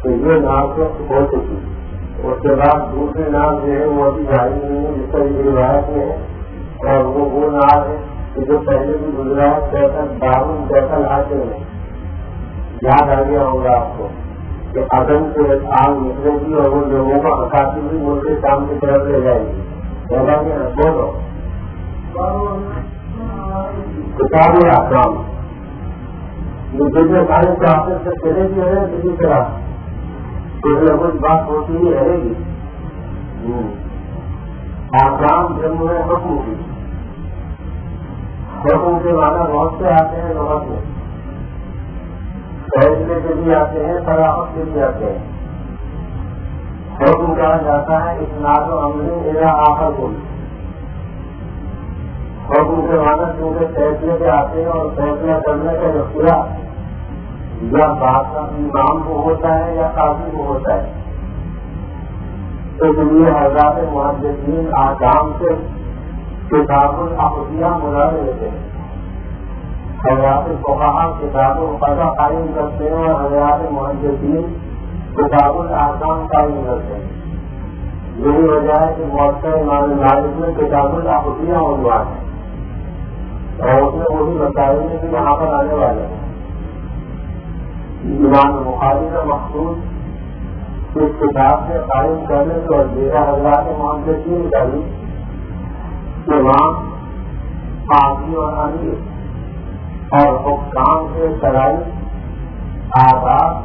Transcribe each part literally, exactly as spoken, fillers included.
تو یہ ناز ہو چکی. اس کے بعد دوسری ناز جو ہے وہ ابھی جاری نہیں ہے جس کا یہ روایت میں ہے, اور وہ وہ ناز ہے کہ جو پہلے بھی گزرا ہے فیصل دارون فیصل حاصل میں. یاد آ گیا ہوگا آپ کو کہ عدم سے آگ نکلے گی اور وہ لوگوں کو ہٹاتی ہوئی ملک کے کام کی طرف لے جائے گی. بولا کہ بولو کتاب احکام یہ دیکھنے سارے چاہتے سے چلے گی ہے کسی طرح کچھ نہ کچھ بات ہوتی ہی رہے گی. احکام جمع ہے حکم کی. حکم کے معنی بہت سے آتے ہیں لغت میں, فیصلے کے بھی آتے ہیں, فراہم کے بھی آتے ہیں. حکم کہا جاتا ہے اسناد و عمل میرا آخر کو. حکم کے معنی کیونکہ فیصلے کے آتے ہیں اور فیصلہ کرنے کا اختیار یا بات امام کو ہوتا ہے یا قاضی کو ہوتا ہے. تو یہ حضرات محدثین احکام سے کتاب الاحکام بلا لیتے ہیں. حضرات فقہا کتابوں کو پتہ قائم کرتے ہیں اور حضرات محدثین کتاب الاحکام قائم کرتے ہیں. یہی وجہ ہے کہ موقع امام مالک میں کتاب الاحکام عنوان ہے اور اس میں وہی مسائل میں بھی یہاں پر آنے والے ہیں. امام بخاری کا مخصوص اس کتاب سے قائم کرنے سے اور دیگر حضرات محدثین کا بھی کہ وہاں قاضی اور امیر اور حکام کے شرائط, آداب,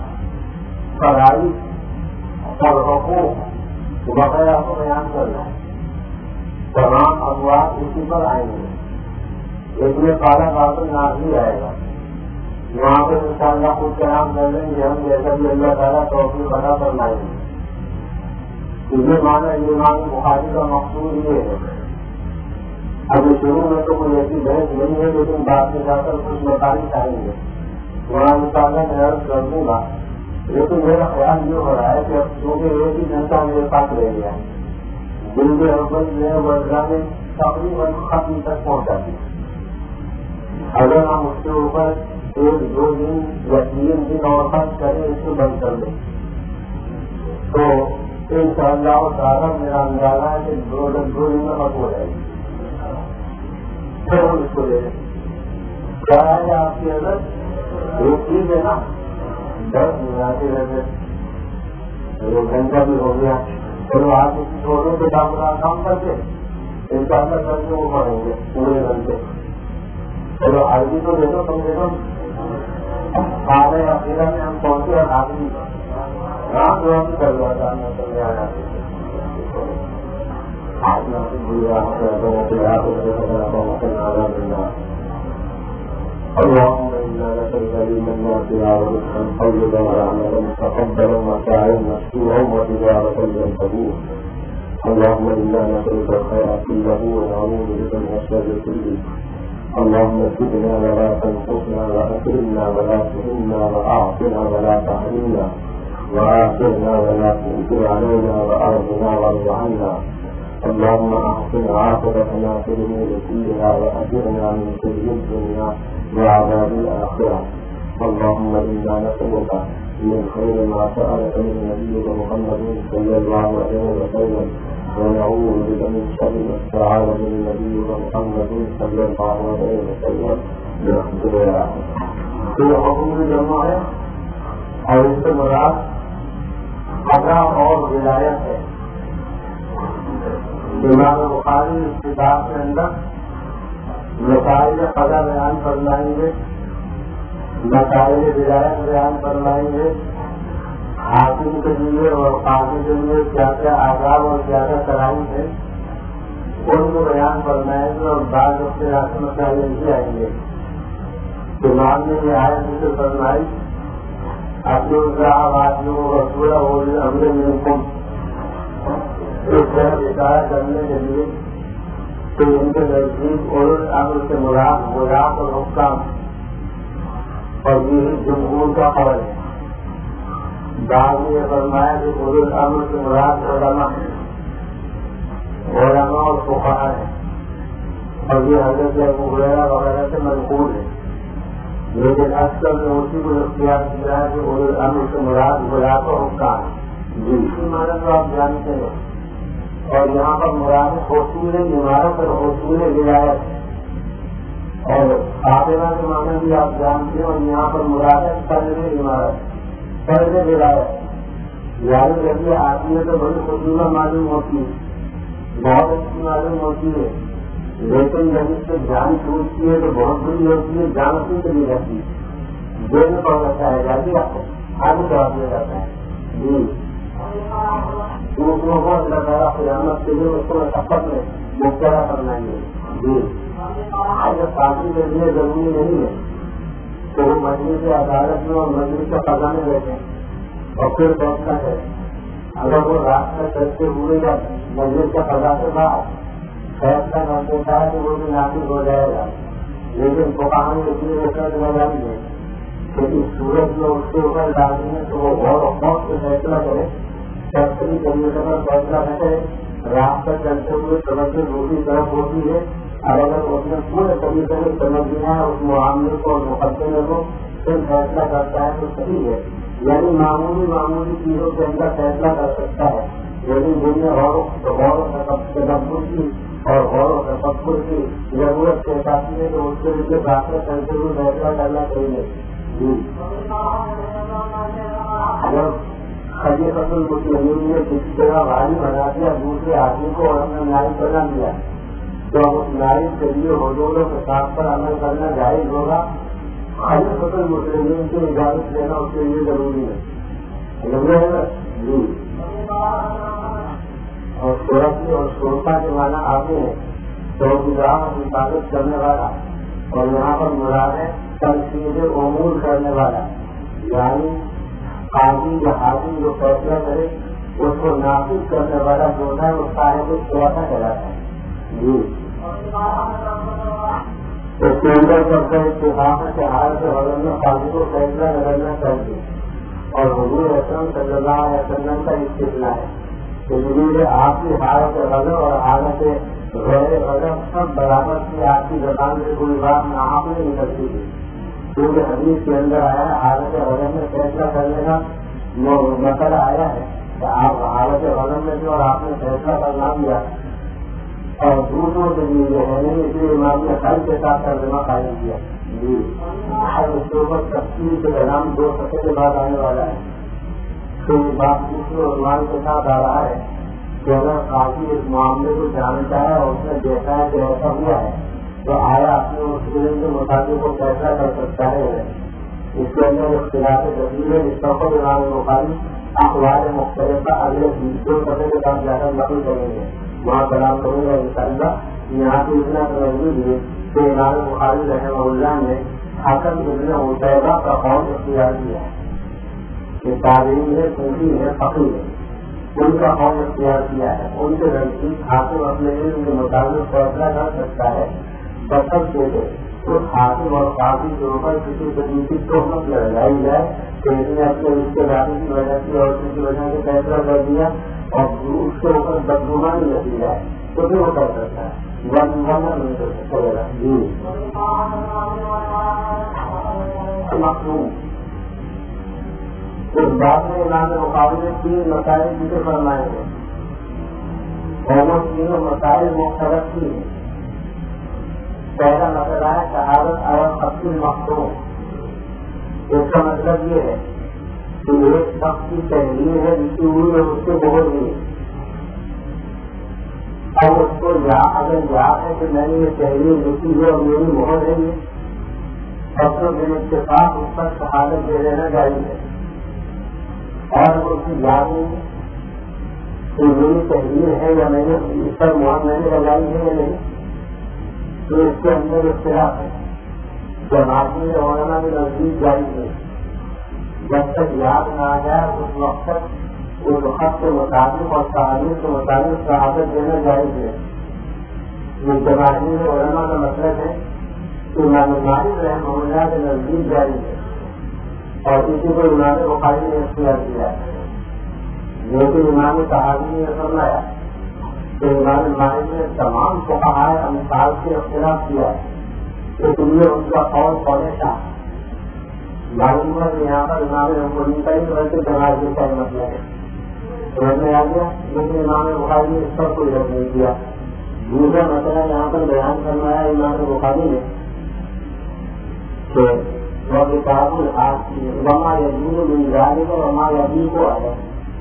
فرائض اور حقوق وغیرہ کو بیان کرنا ہے. تمام ابواب اسی پر آئیں گے. اس میں کالا باطل نازل آئے گا. وہاں پہ ان شاء اللہ خود قیام کر لیں گے ہم, جیسا بھی اللہ تعالیٰ توفیق عطا فرمائیں گے. یہ معنی امام بخاری کا مقصود یہ ہے. ابھی شروع میں تو کوئی ایسی بحث نہیں ہے, لیکن بعد میں جا کر کچھ مسائل آئیں گے. وہاں ان شاء اللہ میں عرض کر دوں گا. لیکن میرا خیال یہ ہو رہا ہے کہ اب کیونکہ ایک ہی گھنٹہ میرے پاس رہ گیا ہے, دن کے اول جو ہے ورزہ میں تقریباً ختم تک پہنچا دیا. اگر ہم اس کے اوپر ایک دو دن یا تین دن اور خرچ کریں, اس کو بند کر دیں, تو ان شاء اللہ تعالیٰ میرا اندازہ ہے کہ دو دن دو دن میں ختم ہو جائے گی. پھر ہم اس کو لے لیں. کیا ہے آپ کی اگر ایک چیز ہے نا, دس منٹ آتے رہتے ایک گھنٹہ بھی ہو گیا, چلو آپ کسی چھوٹے سے کام کر کے ان شاء اللہ کر کے وہ پڑھیں گے پورے گھنٹے. چلو آئی تو دے دو کم سے کم آگے اخیرہ میں ہم پہنچے اور آدمی رام جو ہم کر رہا تھا میں چل رہا اللهم إنا نسألك علما نافعا ورزقا طيبا وعملا متقبلا وسعيا مشكورا وتجارة لن تبور. اللهم إنا نسألك الخير كله ونعوذ بك من الشر كله. اللهم زدنا ولا تنقصنا وأكرمنا ولا تهنا وأعطنا ولا تحرمنا وآثرنا ولا تؤثر علينا وأرضنا وارض عنا. اللهم أحسن عاقبتنا في الأمور كلها وأجرنا من خزي الدنيا وعذاب الآخرة. اللهم إنا نسألك من خير ما سألك من نبيك محمد صلى الله عليه وسلم ونعوذ بك من شر ما استعاذ من نبيك محمد صلى الله عليه وسلم برحمتك يا رب. تو حکم کی جمع ہے اور اس سے مراد قضا اور ولایت ہے. امام بخاری اس کتاب کے اندر مسائل قضا بیان فرمائیں گے, مسائل ولایت بیان فرمائیں گے, حاکم کے لیے اور قاضی کے لیے کیا کیا آداب اور کیا کیا شرائط ہے ان کو بیان فرمائیں گے. اور بعض اختلافی مسائل بھی آئیں گے. امام نے یہ آیت ذکر فرمائی اپنے وادیوں کو رسول اور امر منکم, اس طرح اشارہ کرنے کے لیے کہ ان کے نزدیک اولو الامر سے مراد غلام اور حکام, اور یہ جمہور کا قول ہے. بعض نے فرمایا کہ اولو الامر سے مراد علماء علماء اور فقہاء ہے, اور یہ حضرت ابو ہریرہ وغیرہ سے منقول ہے. لیکن اکثر نے اسی کو اختیار کیا ہے کہ وہ امر سے مراد بلا تو حکام جی اسی معنی تو آپ جانتے ہیں. اور یہاں پر مراد حصول عمارت اور حصول ولایت اور خاتمہ کے معنی بھی آپ جانتے ہیں. اور یہاں پر مراد ہے فرض عمارت فرض ولایت. یعنی جب یہ آتی ہے تو بڑی خصوصا معلوم ہوتی ہے, بہت اچھی معلوم ہوتی ہے, لیکن جب اس سے جان چھوٹتی ہے تو بہت بری ہوتی ہے, جان اپنی چلی جاتی ہے. دیر میں پڑ جاتا ہے جاتی آپ کو آگے جواب دیا جاتا ہے جی. دوسروں کو اللہ تعالیٰ قیامت کے لیے اس کو سفر میں مبتلا کرنا ہے جی. اگر پارٹی کے لیے ضروری نہیں ہے تو وہ مجلس سے عدالت میں اور مجلس کا فضا میں بیٹھے اور پھر فیصلہ ہے. اگر وہ راستہ چلتے ہوئے یا مجلس کا فضا سے باہر فیصلہ کر دیتا ہے تو وہ بھی نافذ ہو جائے گا. لیکن فقہاء نے اس لیے رسد لگائی ہے کہ اس صورت میں اس کے اوپر لازمی ہے تو وہ غور و خوف سے فیصلہ کرے, شخصی طریقے پر فیصلہ نہ کرے. راستہ چلتے ہوئے توجہ دوسری طرف ہوتی ہے, اور اگر اس نے پورے طریقے سے سمجھ لیا ہے اس معاملے کو اور مقدمے کو پھر فیصلہ کرتا ہے تو صحیح ہے. یعنی معمولی معمولی چیزوں کے اندر فیصلہ کر سکتا ہے, لیکن دنیا غور و تدبر کی اور غور و تفکر کی ضرورت پیش آتی ہے تو اس کے لیے راستہ چلتے ہوئے فیصلہ کرنا چاہیے جی. اگر خلیفۃ المسلمین نے کسی طرح بھاری بنا دیا دوسرے آدمی کو اور اپنا نائب بنا دیا تو اب اس نائب کے لیے حضوروں کے ساتھ پر عمل کرنا جائز ہوگا. خلیفۃ المسلمین کی اجازت لینا اس کے لیے ضروری ہے جی. اور سورت اور شرطا کے معنی آتے ہیں چوکیدار حفاظت کرنے والا, اور یہاں پر مراد ہے تنقید امور کرنے والا. یعنی قاضی یا حاکم جو فیصلہ کرے اس کو نافذ کرنے والا جو ہے وہ صاحب شرطا کہلاتا ہے جی. اس کے اندر سب سے اتفاق کے حال سے بدل میں قاضی کو فیصلہ کرنا چاہیے. اور حضور اکرم صلی اللہ علیہ وسلم کا استدلال ہے کہ آپ کی حالت غضب اور حالت غیر غضب سب برابر کی آپ کی زبان سے کوئی بات نہ آپ نے نکلتی تھی, کیونکہ حدیث کے اندر آیا ہے حالت غضب میں فیصلہ کرنے کا مسئلہ آیا ہے کہ آپ حالت غضب میں تھے اور آپ نے فیصلہ کرنا دیا اور دوسروں کے لیے یہ ہے نہیں, اس لیے امام نے خیر کے ساتھ ترجمہ قائم کیا جی. اس کے اوپر تفصیل کے کلام دو سفے کے بعد آنے والا ہے. تو یہ بات دوسرے عنوان کے ساتھ آ رہا ہے کہ اگر قاضی اس معاملے کو جانتا ہے اور اس نے دیکھا ہے کہ ایسا ہوا ہے تو آیا اپنے اس علم کے مطابق وہ فیصلہ کر سکتا ہے. اس کے اندر اختلاف جدید ہے جس پر امام بخاری اخبار مختلف اگلے دو سفے کے ساتھ جا کر نقل کریں گے, وہاں کلام کروں گا ان شاء اللہ. یہاں پہ اتنا سمجھ لیجیے کہ امام بخاری رحمہ اللہ نے حکم ابن عتیبہ کا قول اختیار کیا ہے کہ تعلیم ہے صوفی ہے فقیر ہے, ان کا قول اختیار کیا ہے. ان کے نزدیک حاکم اپنے علم کے مطابق فیصلہ کر سکتا ہے بسب کے لیے اس حاکم اور قاضی کے اوپر کسی قسم کی تہمت لگائی جائے کہ اس نے اپنے رشتے داری کی وجہ سے اور کی وجہ سے فیصلہ کر دیا اور اس کے اوپر بدگمانی لگی جائے تو بھی وہ کر سکتا ہے. نہیں کر سکتا جی. مخصوص اس بات میں امام بخاری نے تین مسائل ذکر فرمائے ہیں اور وہ تینوں مسائل مختلف کی ہیں. پہلا مسئلہ ہے شہادت اور تفصیل مخصوص. اس کا مطلب یہ ہے کہ ایک شخص کی تحریر ہے جس کی ہوئی ہے اس سے بہت نہیں اور اس کو یا اگر یاد ہے کہ میں نے یہ تحریر لکھی ہے اور میری مہر ہے یہ اور تو میرے اتفاق اس پر شہادت دے دینا جائز ہے. اور اس کی یاد نہیں کہ میری تحریر ہے یا میں نے اس پر مہر میں نے لگائی ہے یا نہیں تو اس کے اندر اختلاف ہے. جب آدمی علماء کے نزدیک جائز ہے جب تک یاد نہ آ جائے اس وقت تک اس خط کے مطابق اور تعلیم کے مطابق شہادت دینا جائز ہے. یہ جماعت علماء کا مطلب ہے کہ امام مالک رحمہ اللہ کے نزدیک جائز ہے اور کسی کو امام بخاری نے اختیار کیا ہے. لیکن امام صحابی نے فرمایا کہ امام مالک نے تمام فقہاء امثال سے اختلاف کیا ہے اس لیے ان کا قول قول شاہ معلوم ہے کہ یہاں پر امام بخاری کا ہی ویسے جنازے کا مسئلہ ہے. سمجھ میں آ گیا. لیکن امام بخاری نے اس پر کوئی رد نہیں کیا. دوسرا مسئلہ یہاں پر بیان کروایا امام بخاری نے کہ وہ کتاب وما یزید من ذلک وما یزید کو آیا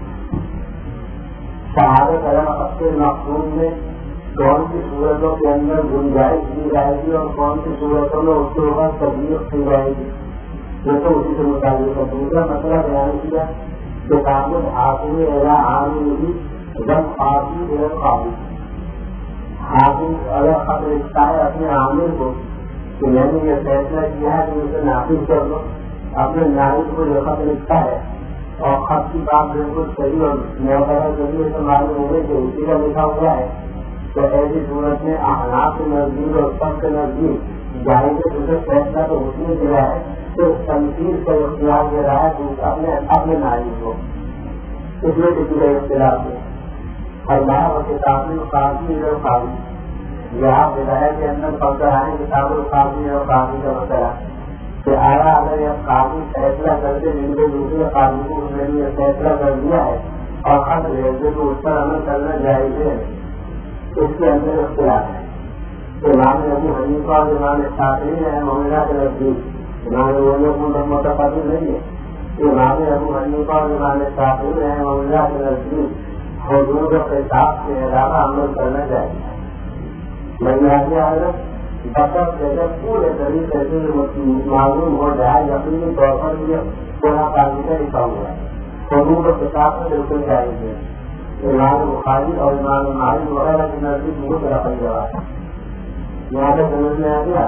شہادت علم اپنے مقصود میں کون سی صورتوں کے اندر گنجائش دی جائے گی اور کون سی صورتوں میں اس کے اوپر تبلیغ کی جائے گی. یہ تو اسی سے متعلق ہے. دوسرا مسئلہ بیان کیا کہ تعلق حاصل اعلیٰ عامل بھی جب خاصی اعلیٰ قابل حاصل اگر خط رکھتا ہے اپنے عامل کو کہ میں نے یہ فیصلہ کیا ہے کہ اسے نافذ کر دو. اپنے نائب کو یہ خط لکھتا ہے اور خط کی بات بالکل صحیح اور معتبر ذریعے سے معلوم ہو گئی کہ اسی کا لکھا ہوا ہے تو ایسی صورت میں احناف کے نزدیک اور سب کے نزدیک ظاہر کے دوسرے فیصلہ تو اس نے دیا ہے کہ تنقید کا اختیار دے رہا ہے اپنے اپنے نائب کو. اس میں کسی کا اختلاف ہے. اللہ و کتاب القاضی اور قاضی یہاں بدایا کے اندر پڑھتا ہے کتاب القاضی اور قاضی کا مسئلہ کہ آیا اگر یہ قاضی فیصلہ کر کے جن کے دوسرے قاضی کو اس نے یہ فیصلہ کر دیا ہے اور خط بھیج دے تو اس پر عمل کرنا جائز ہے. اس کے اندر اختلاف ہے. امام ابو حنیفہ اور امام شافعی ہے معاملہ کے نزدیک امام وہ متفق نہیں ہے. امام ابو حنیفہ اور امام شافعی ہے معاملہ کے نزدیک حدود و پیشاب کے علاوہ عمل کرنا چاہیے. بنیادی حضرت بطر جب پورے طریقے سے معلوم ہو جائے یقینی طور پر یہ پورا قاضی کا لکھا ہوا ہے. حدود و پیشاب میں بالکل چاہیے. امام بخاری اور امام مالک وغیرہ کی نزدیک بہت رقم جواب ہے. یہاں پہ سمجھ میں آ گیا.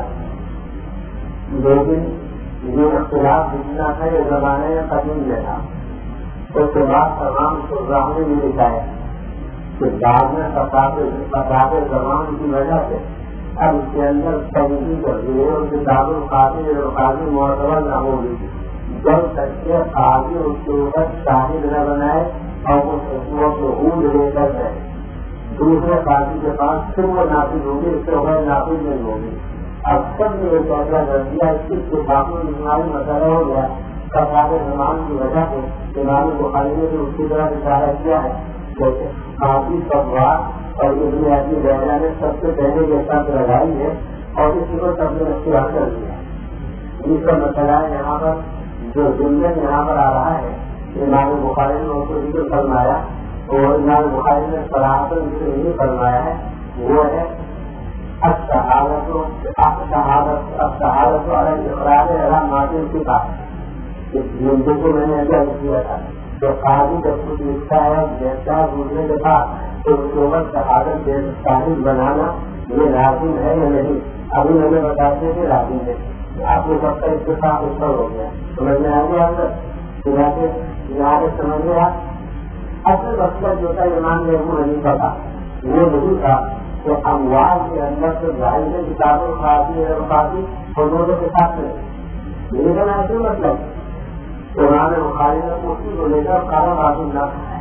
لیکن یہ اختلاف جتنا تھا یہ زمانے میں قدیم میں تھا. اس کے بعد تمام شراح نے بھی لکھا ہے کہ بعد میں فساد زمان کی وجہ سے اب اس کے اندر تنقید کر دی اور کتاب القاضی اور قاضی معتبر نہ ہوگی جب تک کہ قاضی اس کے اوپر شاہد نہ بنائے اور وہ حقوق لے کر جائے. دوسرے قاضی کے پاس پھر وہ نافذ ہوگی اس کے اوپر نافذ نہیں ہوگی. اب سب نے یہ فیصلہ کر دیا اس کے باقی بیماری مسئلہ ہو گیا. فساد زمان کی وجہ سے امام بخاری نے بھی اس کی طرح اشارہ کیا ہے جیسے قاضی صفوان اور ابن ابی لیلہ نے سب سے پہلے یہ شرط لگائی ہے اور اسی کو سب نے اختیار کر دیا. اس کا مسئلہ ہے یہاں پر جو جملے یہاں پر آ رہا ہے امام بخاری نے اس کو ذکر فرمایا اور امام بخاری نے صراحت ذکر نہیں فرمایا ہے وہ ہے الشہادت الشہادت الشہادت والا اقرار اعلیٰ معافی کی بات. اس جملے کو میں نے ایسا کیا تھا کہ قاضی جب کچھ لکھتا ہے دیکھتا ہے دوسرے کے پاس تو اس کے اوپر شہادت شاہد بنانا یہ لازم ہے یا نہیں. ابھی میں نے بتاتے کہ لازم ہے. آپ کو سب کا اتفاق اس پر ہو گیا. سمجھ میں آ گیا اندر یہاں سے سمجھ گیا. اصل مسئلہ جو تھا امام ابو حنیفہ کا وہ نہیں تھا کہ اموال کے اندر سے ظاہر سے کتاب القاضی اور قاضی حدود کے ساتھ میں لیکن ایسے مطلب امام بخاری نے اسی کو لے کر کارا معلوم نہ ہے.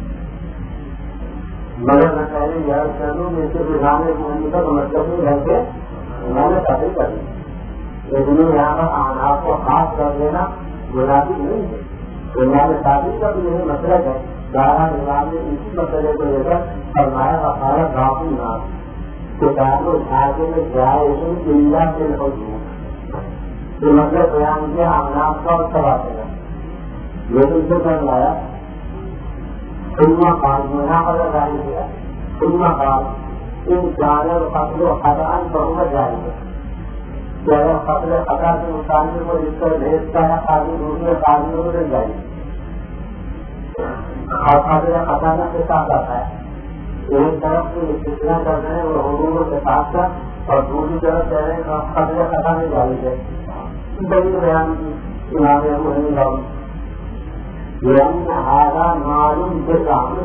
مگر میں پہلے یاد کر لوں کہ اسے امام ابو حنیفہ کا مطلب نہیں رہ کے انہوں نے قبول کر لی. لیکن یہاں پر احناف کو خاص کر دینا گناہی نہیں ہے. امام شافعی کا بھی یہی مسئلہ ہے. دارا نظام نے اسی مسئلے کو لے کر فرمایا بخارا کافی نہ کتاب الحاجے میں جائے اللہ سے جو مطلب بیان کیا احناف کا اور سب آتے ہیں. لیکن سے فرمایا خدمہ کام یہاں پر جاری کیا خدمہ کام ان جانور فصل و خطان بہت جاری ہے. اگر فصل خطا کے متعلق کو جس پر بھیجتا ہے قاضی دوسرے قاضیوں کو مل جائے گی. فصل خطانہ کے ساتھ آتا ہے. ایک طرف سے استثنا کر رہے ہیں وہ حقوقوں کے ساتھ ساتھ اور دوسری طرف کہہ رہے ہیں فصل خطا میں جاری ہے. بڑی بیان کی امام ابو حنیفہ معلوم کے سامنے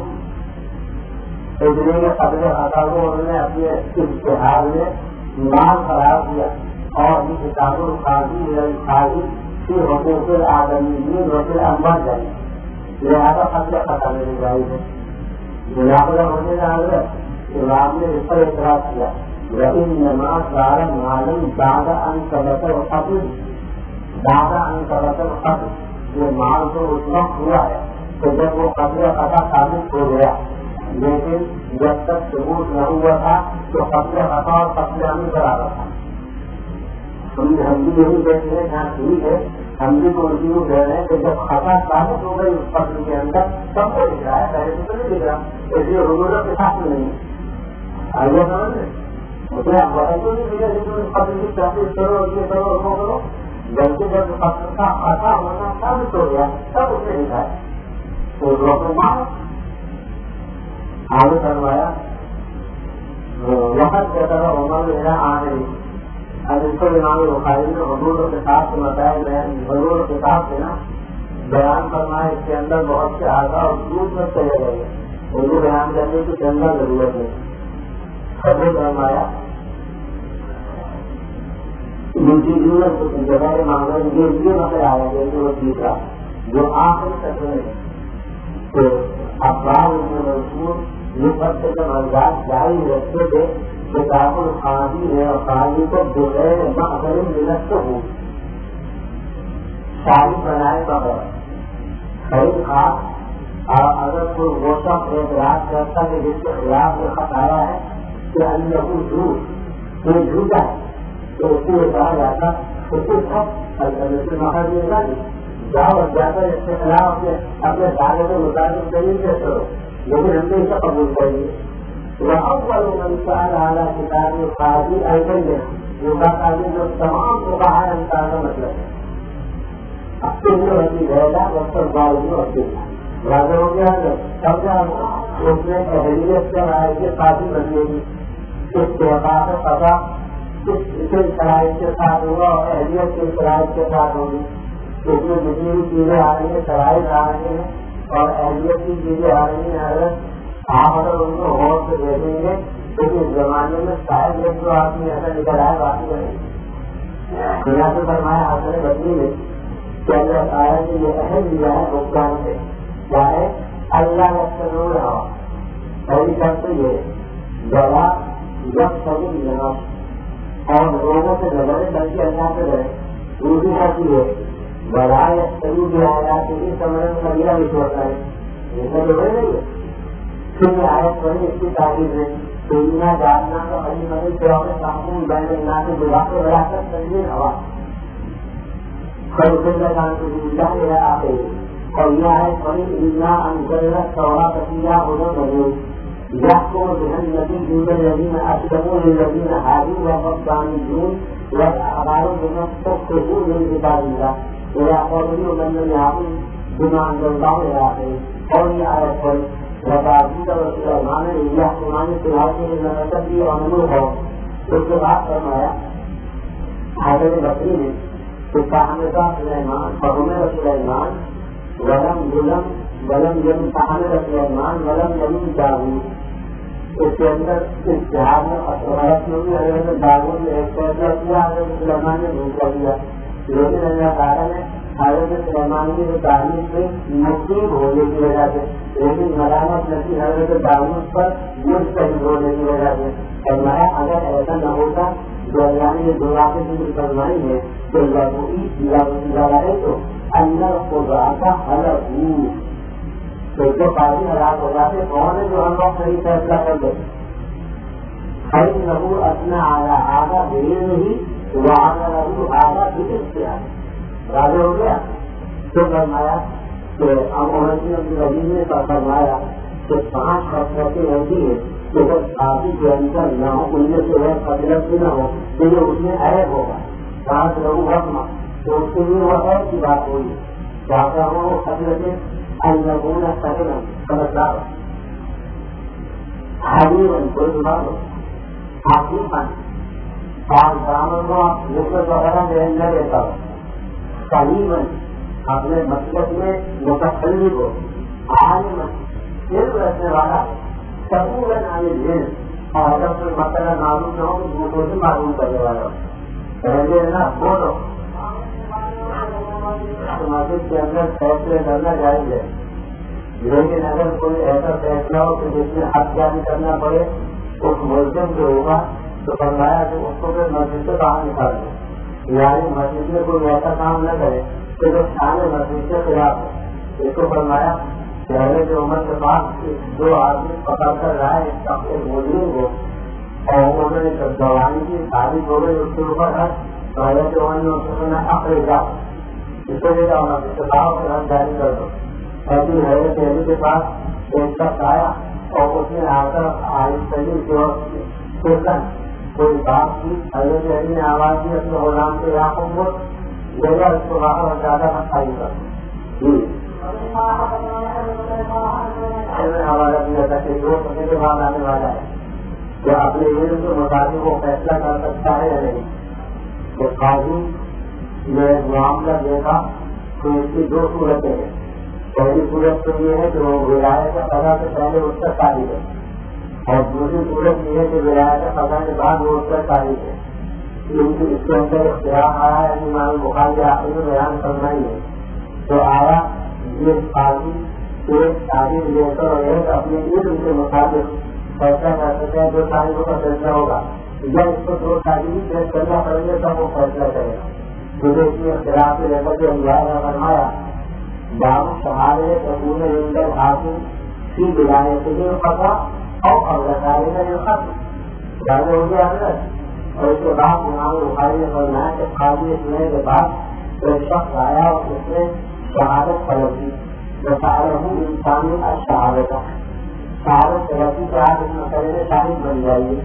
کے قبل خطا کو انہوں نے اپنے اشتہار میں مال قرار دیا اور یہ کتاب القاضی قاضی کی حقوق آدمی وکیل امبار جائے لہٰذا قبل خطا میں جائز ہے. مناقضہ ہونے کا حضرت امام نے اس پر اعتراض کیا لیکن نماز دار معلوم زیادہ ان سبق و قبل زیادہ انتظر قتل یہ مال تو اس وقت ہوا ہے کہ جب وہ قتل خطا ثابت ہو گیا، لیکن جب تک ثبوت نہ ہوا تھا تو قتل خطا اور قتل عمد برابر تھا۔ ہم ہم بھی یہی کہتے ہیں جہاں ٹھیک ہے، ہم بھی تو اسی کو کہہ رہے ہیں کہ جب خطا ثابت ہو گئی اس قتل کے اندر سب کو دکھ رہا ہے، پہلے تو نہیں دکھ رہا، اس لیے حضورت کے ساتھ میں نہیں آئیے سمجھ لیں مجھے آپ بتا کیوں نہیں ملے لیکن قتل کی تحقیق کرو اور یہ کرو اور وہ کرو، جبکہ جب قتل کا خطا ہونا ثابت ہو گیا تب اس نے دکھایا تو لوگوں کو مار آگے کروایا وقت کہتا تھا عمر میرا آنے اب اس کو امام بخاری نے حضور کے ساتھ بتایا گیا، حضور کے ساتھ ہے نا بیان کرنا ہے، اس کے اندر بہت سے آگا اور دودھ میں چلے گئے اردو بیان کرنے کی چندہ ضرورت ہے۔ حضرت فرمایا جگہ کے معاملے میں یہ بھی نظر آیا گیا کہ وہ تیسرا جو آخری سطح تو افراد منصور یہ سب سے جب انداز جاری رکھتے تھے کتاب الخادی ہے اور خادی کو بغیر مقبل ملت ہو شاہی بنائے بغیر خرید خاص اور اگر کوئی وہ سب اعتراض کرتا کہ جس کے خلاف یہ خط آیا ہے کہ اللہ کو جھوٹ یہ جھوٹا ہے تو اس کو کہا جاتا اس کو سب سے مقصد یہ تھا جاؤ اور جا کر اس کے خلاف اپنے اپنے دعوے کے مطابق دلیل پیش کرو، لیکن ہم نے اسے قبول کر لیے۔ وأول من سأل على كتاب القاضي البينة يقال جو تمام فقهاء انسان کا مطلب ہے اب تو یہ ہوتی رہے گا وقت باوجود ہوتی ہے واضح ہو گیا ہے سب اس نے اہلیت سے رائے کے قاضی بننے کی اس کے بعد پتا اس شرائط کے ساتھ ہوگا اور اہلیت کے شرائط کے ساتھ ہوگی، اس میں جتنی بھی چیزیں آ رہی ہیں شرائط آ رہی ہیں اور اہلیت کی چیزیں آ رہی ہیں اگر آپ اگر ان کو غور سے دیکھیں گے تو اس زمانے میں شاید ایک دو آدمی ایسا نکل آئے باقی نہیں دنیا سے فرمایا حسن بصری نے کہ اللہ تعالیٰ نے یہ اہم دیا ہے بھگتان سے کیا ہے اللہ ضرور ہوا پہلی شرط یہ دوا جب سبھی لینا اور لوگوں سے نظریں بلکہ اللہ سے رہے، دوسری شرط یہ برائے سبھی بھی آیات کی سمجھ میں لگیا بھی ہوتا ہے یہ سب جو نہیں ہے پھر یہ آیت پڑھی اس کی تعریف ہے دنیا جاننا کا بڑی بڑی سیاح تعمیر بین اللہ کے بلا کے بڑا کر تنظیم ہوا خرچان کو زندہ میرا آتے اور یہ آیت پڑھی اتنا انضرت سورا کتیا ادھر بنے يحكم بها النبي دون الذين أسلموا للذين هادوا والربانيون والأحبار بما استخرجوا من كتاب الله إلى قوله من لم يعقل بما أنزل الله إلى آخره قوله آية قل وداود وسليمان إذ يحكمان في الأرض بما نسبي ومنوه اس کے بعد فرمایا حضرت بصری نے کہ فحمد سلیمان فحمد سلیمان ولم ظلم ولم یم فحمد سلیمان ولم یم داود اس کے اندر اشتہار میں اثرات میں بھی حضرت داود نے ایک فیصلہ کیا حضرت سلیمان نے دوسرا کیا، لیکن اللہ تعالیٰ نے حضرت سلیمان کی جو تعلیم سے نصیب ہونے کی وجہ سے لیکن ملامت نصیب حضرت داود پر مستحب ہونے کی وجہ سے فرمایا اگر ایسا نہ ہوتا جو اللہ نے دو راتیں ذکر فرمائی ہے تو لگائے تو اندر کو راتا حلق تو جو قاضی ہلاک ہو جاتے کون ہے جو ہم لوگ صحیح فیصلہ کر دیں خیر نبو اپنا آگا آگا دیر نہیں وہ آگا نبو آگا دیر سے آگا راجے ہو گیا تو فرمایا کہ امورتی عبد العزیز نے فرمایا کہ پانچ خصلتیں ایسی ہیں کہ جب قاضی کے اندر نہ ہو ان میں سے وہ فضلت بھی نہ ہو تو یہ اس میں عیب ہوگا پانچ لوگ رقم تو اس کے لیے وہ عیب کی بات ہوئی چاہتا ہوں وہ فضلتیں النبونا سکنا سمجھدار حریمن کوئی بات ہو حقیقاً اور دامن کو نسبت وغیرہ میں نہ دیتا ہو سلیمن اپنے مطلب میں متخلف ہو عالمن علم رکھنے والا سبولن عن العلم اور اگر کوئی مسئلہ معلوم نہ ہو تو دوسروں سے معلوم کرنے والا ہو پہلے نا بولو مسجد کے اندر فیصلے کرنا جائز ہے لیکن اگر کوئی ایسا فیصلہ ہو کہ جس میں حق جاری کرنا پڑے اس ملزم جو ہوگا تو فرمایا کہ اس کو پھر مسجد سے باہر نکال دیں یعنی مسجد میں کوئی ایسا کام نہ کرے کہ جو شان مسجد کے خلاف ہے. اس کو فرمایا پہلے جو عمر کے بعد دو آدمی پکڑ کر رہے اپنے مجرم کو اور انہوں نے جوانی کی تعریف ہو گئی اس کے اوپر ہے پہلے جو عمر نے اس کو سنا اپنے جاؤ اس کو لے جاؤ کتاب سے ہم جاری کر دو. ایسی حیرت شہری کے پاس ایک شخص آیا اور اس نے آ کر آئندہ جو کوئی بات کی حضرت علی نے آواز دی اپنے غلام کے علاقوں کو جگہ اس کو باہر زیادہ خالی کر جی حوالہ دیا تھا کہ جو سمے کے بعد آنے والا ہے جو اپنے علم کے مطابق وہ فیصلہ کر سکتا ہے یا نہیں. تو قاضی نے معاملہ دیکھا تو اس کی دو صورتیں ہیں. پہلی صورت تو یہ ہے کہ وہ ولایت کا قضا سے پہلے اس کا شادی ہے اور دوسری صورت یہ ہے کہ ولایت کا قضا کے بعد وہ اس کا شادی ہے. کیونکہ اس کے اندر اختیار آیا ہے امام بخاری کے آخر میں بیان کرنا ہی ہے. تو آیا یہ قاضی ایک تعلیم لے کر ایک اپنے علم کے مطابق فیصلہ کر سکتے ہیں جو تعلیموں کا فیصلہ ہوگا یا اس کو دو تعلیم پیش کرنا پڑیں گے تب وہ فیصلہ کرے گا. مجھے اس کے اختلاف سے لے کر کے اللہ فرمایا باب شہادے قبول اندر حاصل کی دلانے کے لیے پتا اور ابلکاری کا جو خط زیادہ ہو گیا ہے. اور اس کے بعد امام بخاری نے فرمایا کہ قاضی سننے کے بعد ایک شخص آیا اور اس نے شہادت طلب کی. بتایا ہوں انسانی شہادت کا شہادت طلبی کے آپ اس مسئلے میں شاہد بن جائیے.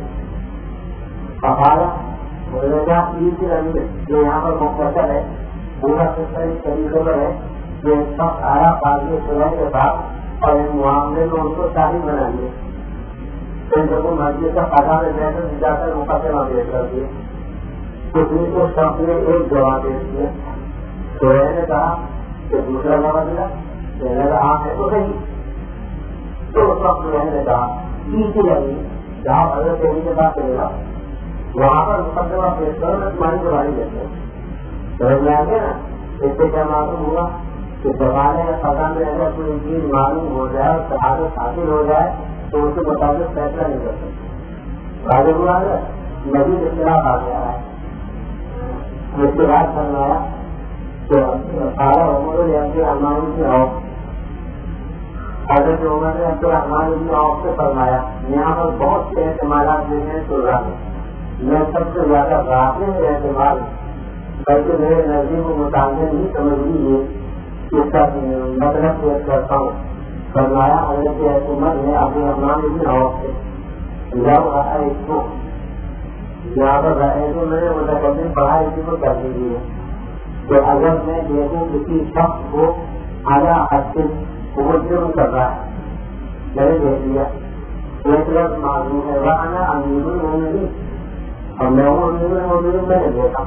جو یہاں پر مختصر ہے پورا سسٹم اس طریقے پر ہے کہ ایک شخص آیا قاضی سننے کے بعد اور اس معاملے میں ان کو شاہد بنائیے. مسجد کا قضا میں بیٹھ کر جا کر مقدمہ پیش کر دیے. کسی کو شخص نے ایک جواب دے دیا تو نے کہا کہ دوسرا جواب دیا کہنے کا آپ ہے تو نہیں. تو اس وقت نے کہا تیسری لگی جہاں حضرت علی کے پاس چلے گا وہاں پر مقدمہ پیش کرو میں تمہاری گواہی دیتے ہیں. سمجھ میں آ گیا نا. اس سے کیا معلوم ہوا کہ زمانے کا قضا میں اگر کوئی چیز معلوم ہو جائے اور شہادت حاصل ہو جائے تو اس کے مطابق فیصلہ نہیں کر سکتے. راجا ہوا ہے مزید اختلاف آ گیا ہے. اس کے بعد فرمایا کہ سارا عمر عبد الرحمان کی آؤ حضرت عمر نے عبد الرحمان کی آؤ سے فرمایا یہاں پر بہت سے احتمالات دیکھنے کو رہا ہے. میں سب سے زیادہ راضی احتمال بلکہ میرے نظریے کو متعلق نہیں سمجھ لیجیے اس کا مطلب پیش کرتا ہوں. فرمایا حضرت حکومت نے عبد الرحمان کی آؤ سے جب رہا اس کو یہاں پر رہے تو میں نے متقدم پڑھا اسی کو کر دیجیے کہ اگر میں دیکھوں کسی شخص کو اعلیٰ حد سے جرم کر رہا ہے میں نے دیکھ لیا ایک لفظ معلوم ہے وہ انا امیر المومنین اور میں وہ امیر المومنین میں نے دیکھا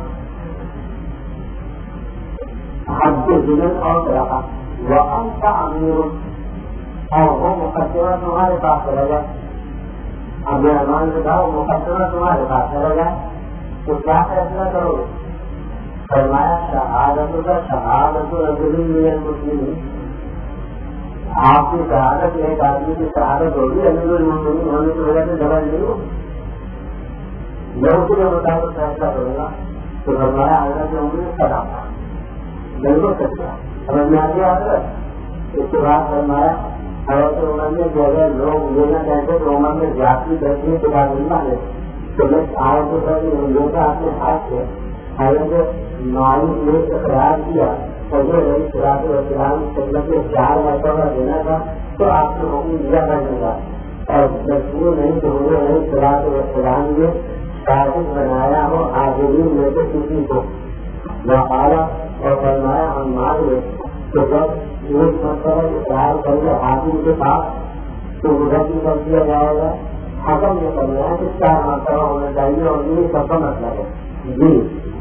حد سے ظلم اور رہا وہ انت امیر اور وہ مقدمہ تمہارے پاس چلا جائے. اب رحمان نے کہا وہ مقدمہ تمہارے پاس چلا جائے تو کیا فیصلہ کرو گے. فرمایا شہادت کا شہادت رجل من المسلمین آپ کی شہادت ایک آدمی کی شہادت ہوگی امیر المسلمین ہونے کی وجہ سے ڈبل نہیں ہوگی. میں اس کے مطابق فیصلہ کروں گا. تو فرمایا حضرت عمر کرا بالکل سچا سمجھ میں آ گیا حضرت. اس کے بعد فرمایا حضرت عمر نے جو اگر لوگ یہ نہ کہتے تو عمر میں جاتی بیٹھنے کے بعد نہیں مانے تو میں آئے تو کر لیتا اپنے ہاتھ سے حضرت معلوم نے اقرار کیا اور جو رہی سراط وسلام سنت کے چار مرتبہ دینا تھا تو آپ کو حکم دیا کرنے کا اور مشہور نہیں تو انہوں نے سراط وسلام نے شاہد بنایا ہو حاضرین میں سے کسی کو وقالا اور فرمایا ہم مان لیں تو جب ایک مرتبہ اقرار کر کے حاکم کے پاس تو ادھر بھی کر دیا جائے گا. حکم یہ کرنا ہے کہ چار مرتبہ ہونا چاہیے اور یہ سب کا مسئلہ ہے. جی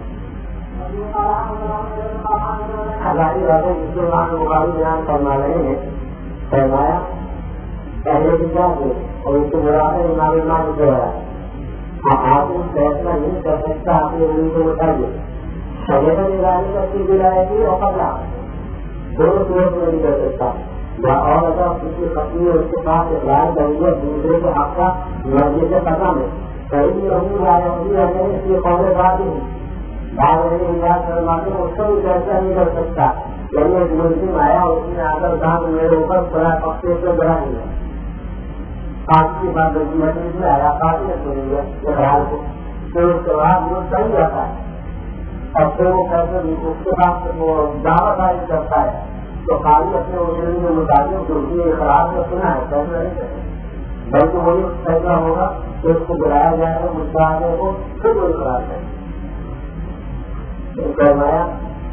ہماری باتیں جس کے بعد مقابل بیان کرنا رہے ہیں فرمایا پہلے بھی کیا تھے اور اس کے برابر امام امام جو ہے حاکم فیصلہ نہیں کر سکتا اپنے علم کو بتائیے شریعت نگرانی کرتی دلائے گی اور پگلا دونوں صورت میں نہیں کر سکتا. یا اور اگر کسی پتنی اس کے پاس اقرار کریں دوسرے کے حق کا مرضی سے قدم ہے کہیں بھی ہوں یا اس لیے قوم بات ہی بھاگ رہے انداز فرماتے اس کو بھی فیصلہ نہیں کر سکتا. یعنی ایک ملزم آیا اس نے آ کر کہا میرے اوپر بڑا پکے سے بڑا نہیں ہے. کافی کی بات مجلس میں آیا, کافی نے سنی ہے اقرار کو, پھر اس کے بعد وہ صحیح جاتا ہے اور پھر وہ کیسے اس کے بعد وہ دعوت داری کرتا ہے تو خالی اپنے وزیر کے مطابق جو بھی اقرار میں سنا ہے فیصلہ نہیں کرے, بلکہ وہی فیصلہ ہوگا کہ اس کو بلایا جائے گا مدعا آنے کو پھر وہ اقرار کرے. فرمایا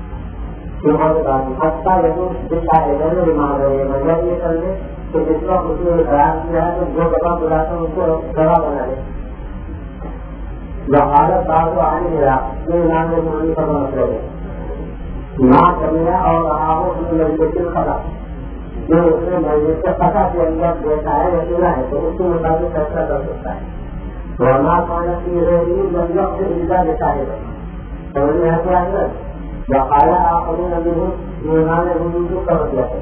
سستا لیکن دکھا ہے مان رہے ہیں مطلب یہ کر لے کہ جس کا اس نے اقرار کیا ہے تو جو دفعہ بلاتا ہے اس کو دوا بنا لے. جب حالت بات کو آنے ملا یہ نام میں مانی کا مسئلہ ہے نہ کرنا اور رہا ہو میڈیکل خراب جو اس نے میڈیکل کا پتا کے اندر دیکھا ہے یا سنا ہے تو اس کے مطابق فیصلہ کر سکتا ہے. ورنہ پانا کی رہی مطلب سے عزا دیتا ہے سمجھ میں آتے آئے یا خالا آپ نے نبی ہوں ایمان نے وجود کر دیا ہے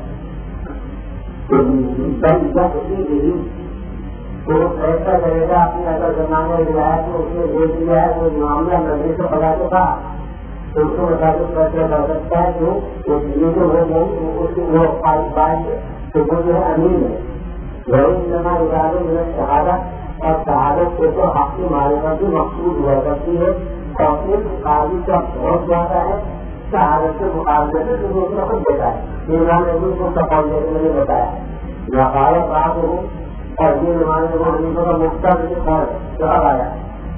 تو فیصلہ کرے گا اپنے اگر زمانے لیا ہے تو اس نے دیکھ لیا ہے تو معاملہ نبی سے پڑا تو کہا تو اس کو مطابق فیصلہ کر سکتا ہے جو یہ جو ہو گئی اس کی وہ بات ہے تو وہ جو ہے امین ہے. وہی نما ادارے میں شہادت اور شہادت سے تو حق کی معرفت بھی مقصود ہوا کرتی ہے اور پھر قاضی کا بہت زیادہ ہے شہادت کے مقابلے میں جو دوسرا خود دیتا ہے. ایمان نے کو سفال دینے میں نے بتایا یا غالب بات ہوں اور یہ نماز کو حنیفہ کا مختار کہا آیا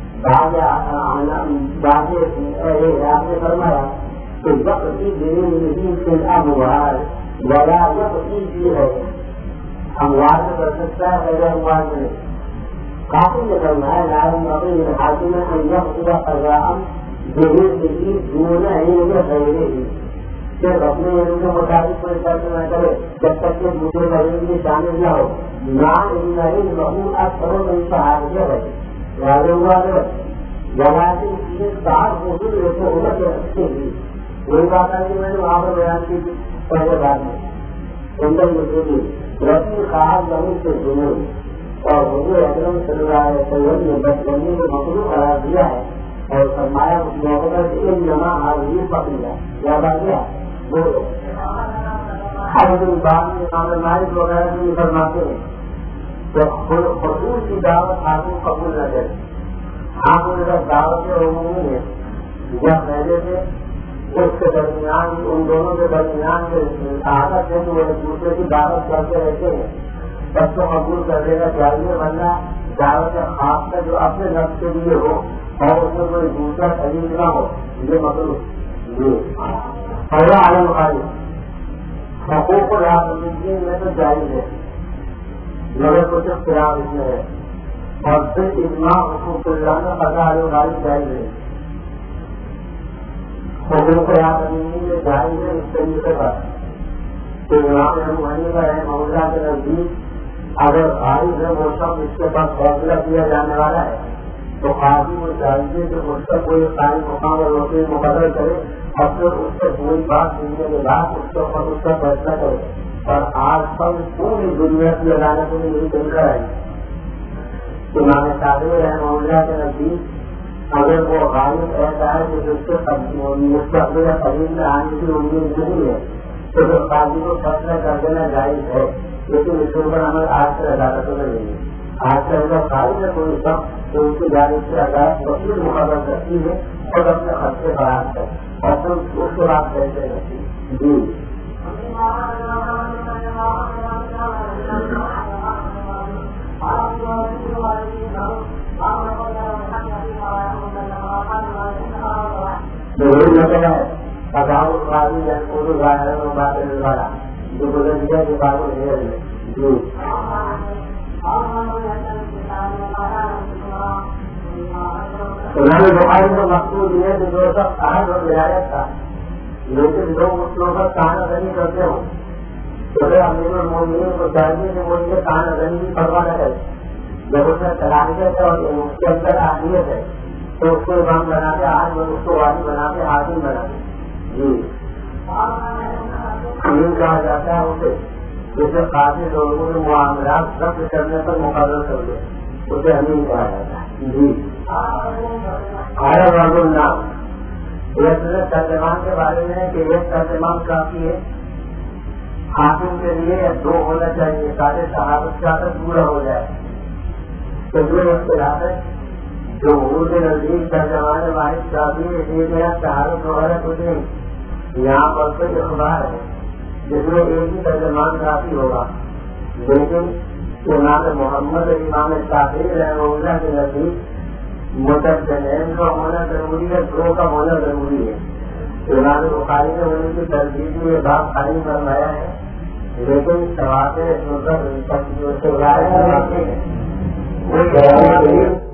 آپ نے فرمایا کہ وقت کی دینی سے اموار ولا وقت کی ہے اموار میں کر سکتا ہے غیر اموار میں کافی نے فرمایا لازم اپنی حاصل میں وقت کا قضام دینی سے دور نہیں غیر ہی صرف اپنے علم کے مطابق کوئی فرق نہ کرے جب تک کہ دوسرے کا علم بھی شامل نہ ہو نہ علم بہت اکثروں میں شہادت ہے واضح ہوا ہے جواتی چیزیں سات موجود رہتے ہونا رکھتے ہیں. وہی بات ہے کہ میں نے وہاں پر بیان کی پہلے بات میں اندر مسئلہ رسی خاص زمین سے جنون اور حضور اکرم صلی اللہ علیہ وسلم نے بچپنی کو مخلوق قرار دیا ہے اور فرمایا اس موقع پر ایک جمع حاضری پکڑا یا بات گیا بولو ہر دن بعد میں امام مالک وغیرہ بھی فرماتے ہیں تو حضور کی دعوت آپ کو قبول نہ کرے. آپ نے جب دعوت عمومی ہے جب پہلے سے اس کے درمیان ان دونوں کے درمیان جو عادت ہے کہ وہ ایک دوسرے کی دعوت کرتے رہتے ہیں سب کو قبول کر دے گا چاہیے ورنہ دعوت خاص کا جو اپنے نفس کے لیے ہو اور اس میں کوئی دوسرا شریک نہ ہو یہ مطلب جی پہلا عالم خالی حقوق العالمین میں تو جائز ہے مگر کچھ اختلاف اس میں ہے اور پھر اجماع حقوق اللہ میں پتا عالم خالی جائز ہے. حقوق العالمین میں جائز ہے اس طریقے پر کہ امام ابو حنیفہ رحمہ اللہ کے نزدیک اگر غالب ہے وہ سب اس کے پاس فیصلہ کیا جانے والا ہے تو قاضی وہ چاہیے کہ اس کا کوئی قائم مقام اور وکیل مقرر کرے اور پھر اس سے کوئی بات سننے کے بعد اس کے اوپر اس کا فیصلہ کرے. اور آج کل پوری دنیا کی عدالتوں میں یہی طریقہ ہے. امام شافعی رحمہ اللہ کے نزدیک اگر وہ غالب ایسا ہے کہ جس کے مستقبل قریب میں آنے کی امید نہیں ہے تو پھر قاضی کو فیصلہ کر دینا جائز ہے. لیکن اس کے اوپر عمل آج سے عدالتوں میں نہیں ہے. آج کل اگر قائد ہے کوئی شخص تو اس کی جانب سے عدالت وکیل مقرر کرتی ہے اور اپنے خرچے برآمد کر اور پھر اس کے بعد پیسے رکھتی ہے. جی ضرور مسئلہ ہے اذاؤ قاضی یا اردو ظاہر میں بات کرنے والا جو گزشتہ کے بارے میں ہے. جی امام بخاری کا مقصود یہ ہے کہ جو سب اہل اور ولایت تھا لیکن لوگ اس کے اوپر کہانا غنی کرتے ہوں تو پھر امیر المومنین کو چاہیے کہ وہ یہ کہانا غنی کی پرواہ نہ کرے. جب اس میں صلاحیت ہے اور اس کے اندر اہلیت ہے تو اس کو امام بنا کے آج اس کو والی بنا کے حاکم بنا کے جی امین کہا جاتا ہے اسے جیسے کافی لوگوں نے معاملات ضبط کرنے پر مقرر کر دیا اسے امین کہا جاتا ہے. جی آیا باب النام یہ ترجمان کے بارے میں کہ ایک ترجمان کافی ہے، حاکم کے لیے دو ہونا چاہیے، سارے صحابت کا عدد پورا ہو جائے. تو یہ اختلاف ہے جو حضور کے نزدیک ترجمان واحد کافی ہے، اس لیے میرا شہادت وغیرہ کچھ نہیں. یہاں پر کوئی اخبار ہے جس میں ایک ہی ترجمان کافی ہوگا، لیکن امام محمد امام شافعی رحمہ اللہ کے نزدیک مترجمین کا ہونا ضروری ہے، دو کا ہونا ضروری ہے. امام بخاری نے ان کی ترجیح میں یہ بات قائم فرمایا ہے، لیکن سوات